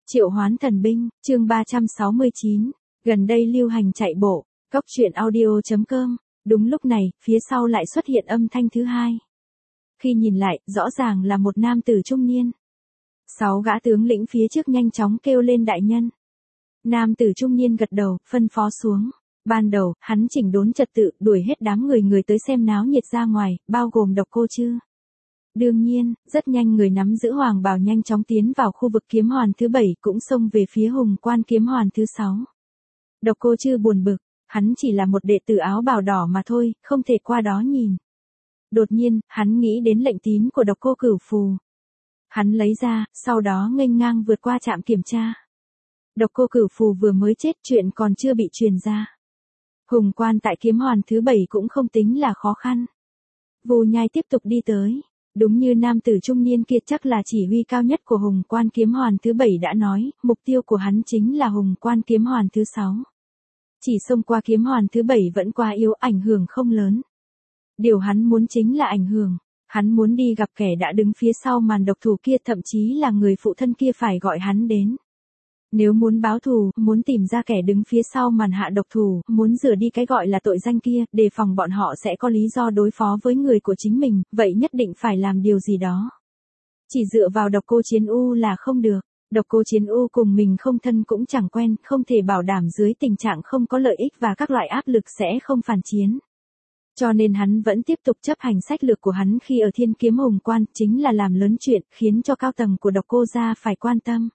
Triệu hoán thần binh, chương 369, gần đây lưu hành chạy bộ, Cóc truyện audio.com, đúng lúc này, phía sau lại xuất hiện âm thanh thứ hai. Khi nhìn lại, rõ ràng là một nam tử trung niên. 6 gã tướng lĩnh phía trước nhanh chóng kêu lên đại nhân. Nam tử trung niên gật đầu, phân phó xuống. Ban đầu, hắn chỉnh đốn trật tự, đuổi hết đám người tới xem náo nhiệt ra ngoài, bao gồm Độc Cô Chư. Đương nhiên, rất nhanh người nắm giữ hoàng bào nhanh chóng tiến vào khu vực kiếm hoàn thứ 7 cũng xông về phía hùng quan kiếm hoàn thứ 6. Độc Cô Chư buồn bực, hắn chỉ là một đệ tử áo bào đỏ mà thôi, không thể qua đó nhìn. Đột nhiên, hắn nghĩ đến lệnh tín của Độc Cô Cửu Phù. Hắn lấy ra, sau đó nghênh ngang vượt qua trạm kiểm tra. Độc Cô Cửu Phù vừa mới chết, chuyện còn chưa bị truyền ra. Hùng quan tại kiếm hoàn thứ 7 cũng không tính là khó khăn. Vu Nhai tiếp tục đi tới. Đúng như nam tử trung niên kia chắc là chỉ huy cao nhất của hùng quan kiếm hoàn thứ 7 đã nói, mục tiêu của hắn chính là hùng quan kiếm hoàn thứ 6. Chỉ xông qua kiếm hoàn thứ 7 vẫn quá yếu, ảnh hưởng không lớn. Điều hắn muốn chính là ảnh hưởng. Hắn muốn đi gặp kẻ đã đứng phía sau màn độc thủ kia, thậm chí là người phụ thân kia phải gọi hắn đến. Nếu muốn báo thù, muốn tìm ra kẻ đứng phía sau màn hạ độc thủ, muốn rửa đi cái gọi là tội danh kia, đề phòng bọn họ sẽ có lý do đối phó với người của chính mình, vậy nhất định phải làm điều gì đó. Chỉ dựa vào Độc Cô Chiến U là không được. Độc Cô Chiến U cùng mình không thân cũng chẳng quen, không thể bảo đảm dưới tình trạng không có lợi ích và các loại áp lực sẽ không phản chiến. Cho nên hắn vẫn tiếp tục chấp hành sách lược của hắn khi ở Thiên Kiếm Hùng Quan, chính là làm lớn chuyện, khiến cho cao tầng của Độc Cô gia phải quan tâm.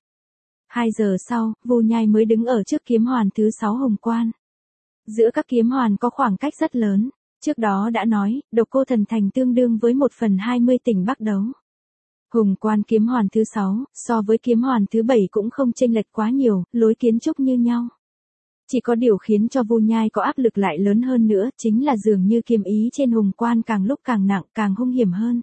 2 giờ sau, Vu Nhai mới đứng ở trước kiếm hoàn thứ 6 hùng quan. Giữa các kiếm hoàn có khoảng cách rất lớn. Trước đó đã nói, Độc Cô Thần Thành tương đương với 1/20 tỉnh Bắc Đấu. Hùng quan kiếm hoàn thứ 6, so với kiếm hoàn thứ 7 cũng không chênh lệch quá nhiều, lối kiến trúc như nhau. Chỉ có điều khiến cho Vu Nhai có áp lực lại lớn hơn nữa, chính là dường như kiếm ý trên hùng quan càng lúc càng nặng, càng hung hiểm hơn.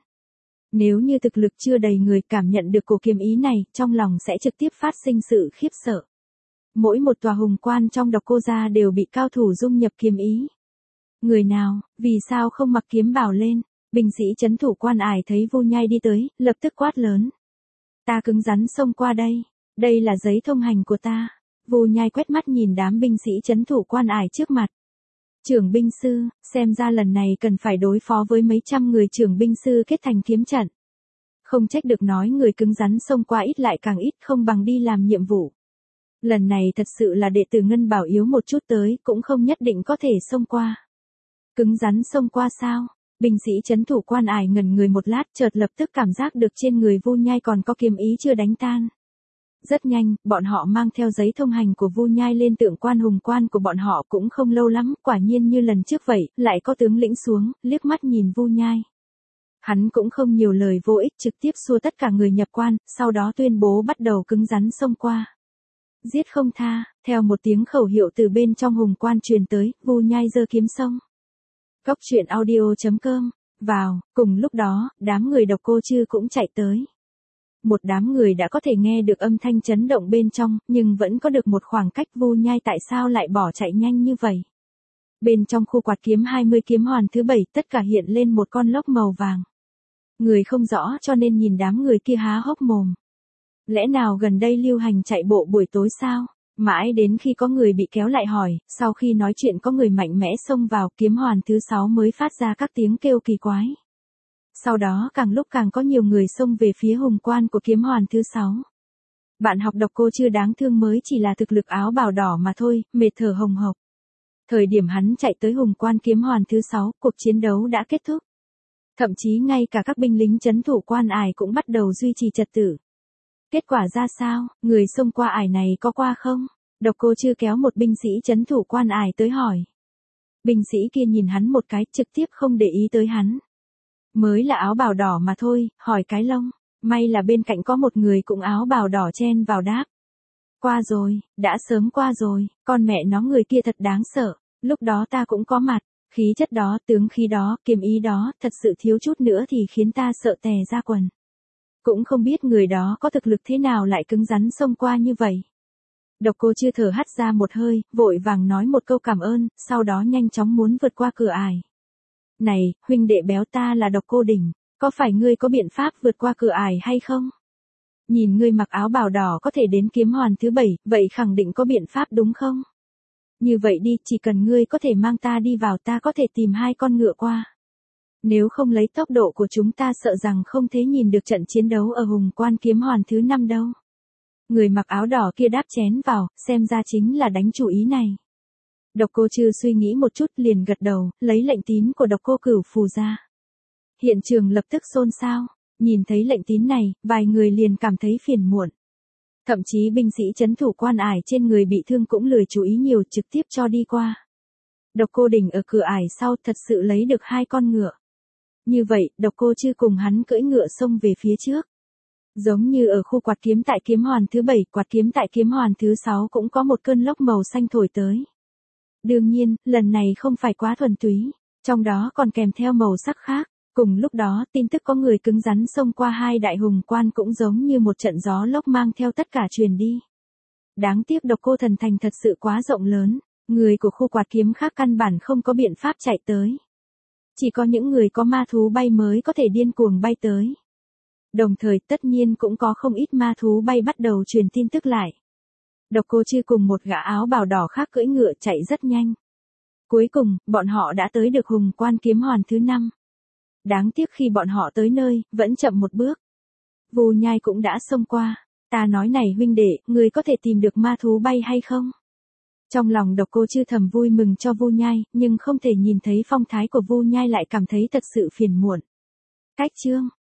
Nếu như thực lực chưa đầy người cảm nhận được cổ kiếm ý này, trong lòng sẽ trực tiếp phát sinh sự khiếp sợ. Mỗi một tòa hùng quan trong Độc Cô gia đều bị cao thủ dung nhập kiếm ý. Người nào, vì sao không mặc kiếm bào lên? Binh sĩ trấn thủ quan ải thấy Vu Nhai đi tới, lập tức quát lớn. Ta cứng rắn xông qua đây. Đây là giấy thông hành của ta. Vu Nhai quét mắt nhìn đám binh sĩ trấn thủ quan ải trước mặt. Trưởng binh sư, xem ra lần này cần phải đối phó với mấy trăm người trưởng binh sư kết thành kiếm trận. Không trách được nói người cứng rắn xông qua ít lại càng ít, không bằng đi làm nhiệm vụ. Lần này thật sự là đệ tử Ngân Bảo yếu một chút tới, cũng không nhất định có thể xông qua. Cứng rắn xông qua sao? Binh sĩ trấn thủ quan ải ngẩn người một lát, chợt lập tức cảm giác được trên người Vu Nhai còn có kiếm ý chưa đánh tan. Rất nhanh, bọn họ mang theo giấy thông hành của Vu Nhai lên tượng quan hùng quan của bọn họ, cũng không lâu lắm, quả nhiên như lần trước vậy, lại có tướng lĩnh xuống, liếc mắt nhìn Vu Nhai. Hắn cũng không nhiều lời vô ích, trực tiếp xua tất cả người nhập quan, sau đó tuyên bố bắt đầu cứng rắn xông qua. Giết không tha, theo một tiếng khẩu hiệu từ bên trong hùng quan truyền tới, Vu Nhai giơ kiếm xông. Cóc truyện audio.com, vào, cùng lúc đó, đám người Độc Cô Chư cũng chạy tới. Một đám người đã có thể nghe được âm thanh chấn động bên trong, nhưng vẫn có được một khoảng cách. Vu Nhai tại sao lại bỏ chạy nhanh như vậy? Bên trong khu quạt kiếm 20 kiếm hoàn thứ 7, tất cả hiện lên một con lốc màu vàng. Người không rõ cho nên nhìn đám người kia há hốc mồm. Lẽ nào gần đây lưu hành chạy bộ buổi tối sao? Mãi đến khi có người bị kéo lại hỏi, sau khi nói chuyện có người mạnh mẽ xông vào kiếm hoàn thứ 6 mới phát ra các tiếng kêu kỳ quái. Sau đó càng lúc càng có nhiều người xông về phía hùng quan của kiếm hoàn thứ 6. Bạn học Độc Cô Chư đáng thương mới chỉ là thực lực áo bào đỏ mà thôi, mệt thở hồng hộc. Thời điểm hắn chạy tới hùng quan kiếm hoàn thứ 6, cuộc chiến đấu đã kết thúc. Thậm chí ngay cả các binh lính trấn thủ quan ải cũng bắt đầu duy trì trật tự. Kết quả ra sao, người xông qua ải này có qua không? Độc Cô Chư kéo một binh sĩ trấn thủ quan ải tới hỏi. Binh sĩ kia nhìn hắn một cái, trực tiếp không để ý tới hắn. Mới là áo bào đỏ mà thôi, hỏi cái lông. May là bên cạnh có một người cũng áo bào đỏ chen vào đáp. Qua rồi, đã sớm qua rồi, con mẹ nó người kia thật đáng sợ, lúc đó ta cũng có mặt, khí chất đó, tướng khí đó, kiếm ý đó, thật sự thiếu chút nữa thì khiến ta sợ tè ra quần. Cũng không biết người đó có thực lực thế nào lại cứng rắn xông qua như vậy. Độc Cô Chư thở hắt ra một hơi, vội vàng nói một câu cảm ơn, sau đó nhanh chóng muốn vượt qua cửa ải. Này, huynh đệ béo, ta là Độc Cô Đỉnh, có phải ngươi có biện pháp vượt qua cửa ải hay không? Nhìn ngươi mặc áo bào đỏ có thể đến kiếm hoàn thứ 7, vậy khẳng định có biện pháp đúng không? Như vậy đi, chỉ cần ngươi có thể mang ta đi vào ta có thể tìm 2 con ngựa qua. Nếu không lấy tốc độ của chúng ta sợ rằng không thể nhìn được trận chiến đấu ở Hùng Quan kiếm hoàn thứ 5 đâu. Người mặc áo đỏ kia đáp chén vào, xem ra chính là đánh chủ ý này. Độc Cô Trư suy nghĩ một chút liền gật đầu, lấy lệnh tín của Độc Cô Cửu Phù ra. Hiện trường lập tức xôn xao, nhìn thấy lệnh tín này, vài người liền cảm thấy phiền muộn. Thậm chí binh sĩ trấn thủ quan ải trên người bị thương cũng lười chú ý nhiều, trực tiếp cho đi qua. Độc Cô Đỉnh ở cửa ải sau thật sự lấy được 2 con ngựa. Như vậy, Độc Cô Trư cùng hắn cưỡi ngựa xông về phía trước. Giống như ở khu quạt kiếm tại kiếm hoàn thứ 7, quạt kiếm tại kiếm hoàn thứ 6 cũng có một cơn lốc màu xanh thổi tới. Đương nhiên, lần này không phải quá thuần túy, trong đó còn kèm theo màu sắc khác. Cùng lúc đó, tin tức có người cứng rắn xông qua 2 đại hùng quan cũng giống như một trận gió lốc mang theo tất cả truyền đi. Đáng tiếc Độc Cô Thần Thành thật sự quá rộng lớn, người của khu quạt kiếm khác căn bản không có biện pháp chạy tới. Chỉ có những người có ma thú bay mới có thể điên cuồng bay tới. Đồng thời tất nhiên cũng có không ít ma thú bay bắt đầu truyền tin tức lại. Độc Cô Trư cùng một gã áo bào đỏ khác cưỡi ngựa chạy rất nhanh. Cuối cùng, bọn họ đã tới được Hùng Quan kiếm hoàn thứ 5. Đáng tiếc khi bọn họ tới nơi, vẫn chậm một bước. Vu Nhai cũng đã xông qua. Ta nói này huynh đệ, người có thể tìm được ma thú bay hay không? Trong lòng Độc Cô Trư thầm vui mừng cho Vu Nhai, nhưng không thể nhìn thấy phong thái của Vu Nhai lại cảm thấy thật sự phiền muộn. Cách chương